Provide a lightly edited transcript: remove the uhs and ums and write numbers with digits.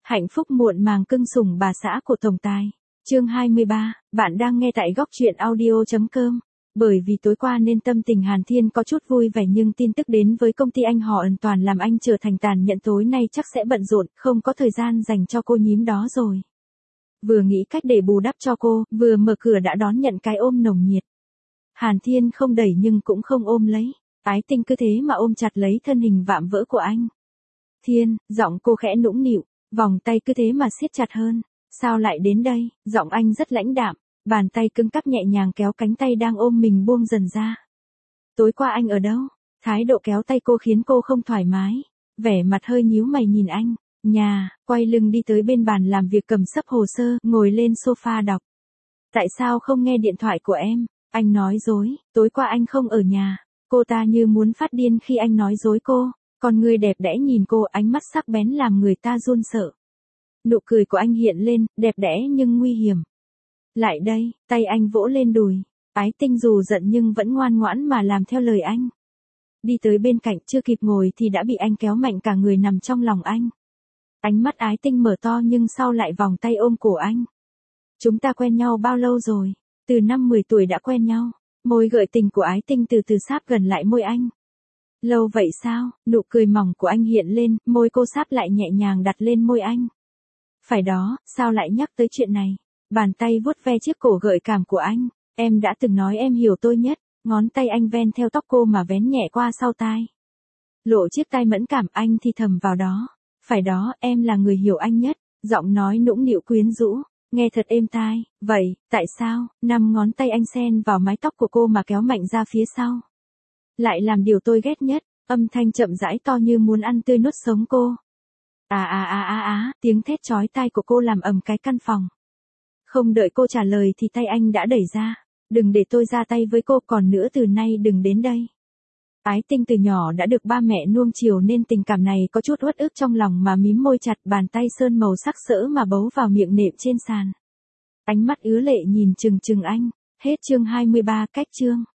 Hạnh phúc muộn màng cưng sủng bà xã của tổng tài. Chương 23, bạn đang nghe tại góc truyện audio.com. Bởi vì tối qua nên tâm tình Hàn Thiên có chút vui vẻ, nhưng tin tức đến với công ty anh họ ẩn toàn làm anh trở thành tàn nhẫn, tối nay chắc sẽ bận rộn, không có thời gian dành cho cô nhím đó rồi. Vừa nghĩ cách để bù đắp cho cô, vừa mở cửa đã đón nhận cái ôm nồng nhiệt. Hàn Thiên không đẩy nhưng cũng không ôm lấy. Ái Tinh cứ thế mà ôm chặt lấy thân hình vạm vỡ của anh. Thiên, giọng cô khẽ nũng nịu, vòng tay cứ thế mà siết chặt hơn. Sao lại đến đây? Giọng anh rất lãnh đạm, bàn tay cứng cáp nhẹ nhàng kéo cánh tay đang ôm mình buông dần ra. Tối qua anh ở đâu? Thái độ kéo tay cô khiến cô không thoải mái, vẻ mặt hơi nhíu mày nhìn anh. Nhà, quay lưng đi tới bên bàn làm việc, cầm xấp hồ sơ, ngồi lên sofa đọc. Tại sao không nghe điện thoại của em? Anh nói dối, tối qua anh không ở nhà. Cô ta như muốn phát điên khi anh nói dối cô. Con người đẹp đẽ nhìn cô, ánh mắt sắc bén làm người ta run sợ. Nụ cười của anh hiện lên, đẹp đẽ nhưng nguy hiểm. Lại đây, tay anh vỗ lên đùi. Ái Tinh dù giận nhưng vẫn ngoan ngoãn mà làm theo lời anh. Đi tới bên cạnh, chưa kịp ngồi thì đã bị anh kéo mạnh cả người nằm trong lòng anh. Ánh mắt Ái Tinh mở to nhưng sau lại vòng tay ôm cổ anh. Chúng ta quen nhau bao lâu rồi? Từ năm 10 tuổi đã quen nhau. Môi gợi tình của Ái Tinh từ từ sáp gần lại môi anh. Lâu vậy sao? Nụ cười mỏng của anh hiện lên, môi cô sáp lại nhẹ nhàng đặt lên môi anh. Phải đó, sao lại nhắc tới chuyện này? Bàn tay vuốt ve chiếc cổ gợi cảm của anh. Em đã từng nói em hiểu tôi nhất. Ngón tay anh ven theo tóc cô mà vén nhẹ qua sau tai. Lộ chiếc tai mẫn cảm, anh thì thầm vào đó. Phải đó, em là người hiểu anh nhất. Giọng nói nũng nịu quyến rũ, nghe thật êm tai. Vậy, tại sao? 5 ngón tay anh xen vào mái tóc của cô mà kéo mạnh ra phía sau. Lại làm điều tôi ghét nhất, âm thanh chậm rãi to như muốn ăn tươi nuốt sống cô. Tiếng thét chói tai của cô làm ầm cái căn phòng. Không đợi cô trả lời thì tay anh đã đẩy ra. Đừng để tôi ra tay với cô, còn nữa từ nay đừng đến đây. Ái Tinh từ nhỏ đã được ba mẹ nuông chiều nên tình cảm này có chút uất ức trong lòng mà mím môi chặt, bàn tay sơn màu sắc sỡ mà bấu vào miệng nệm trên sàn. Ánh mắt ứa lệ nhìn chừng chừng anh. Hết chương 23, cách chương.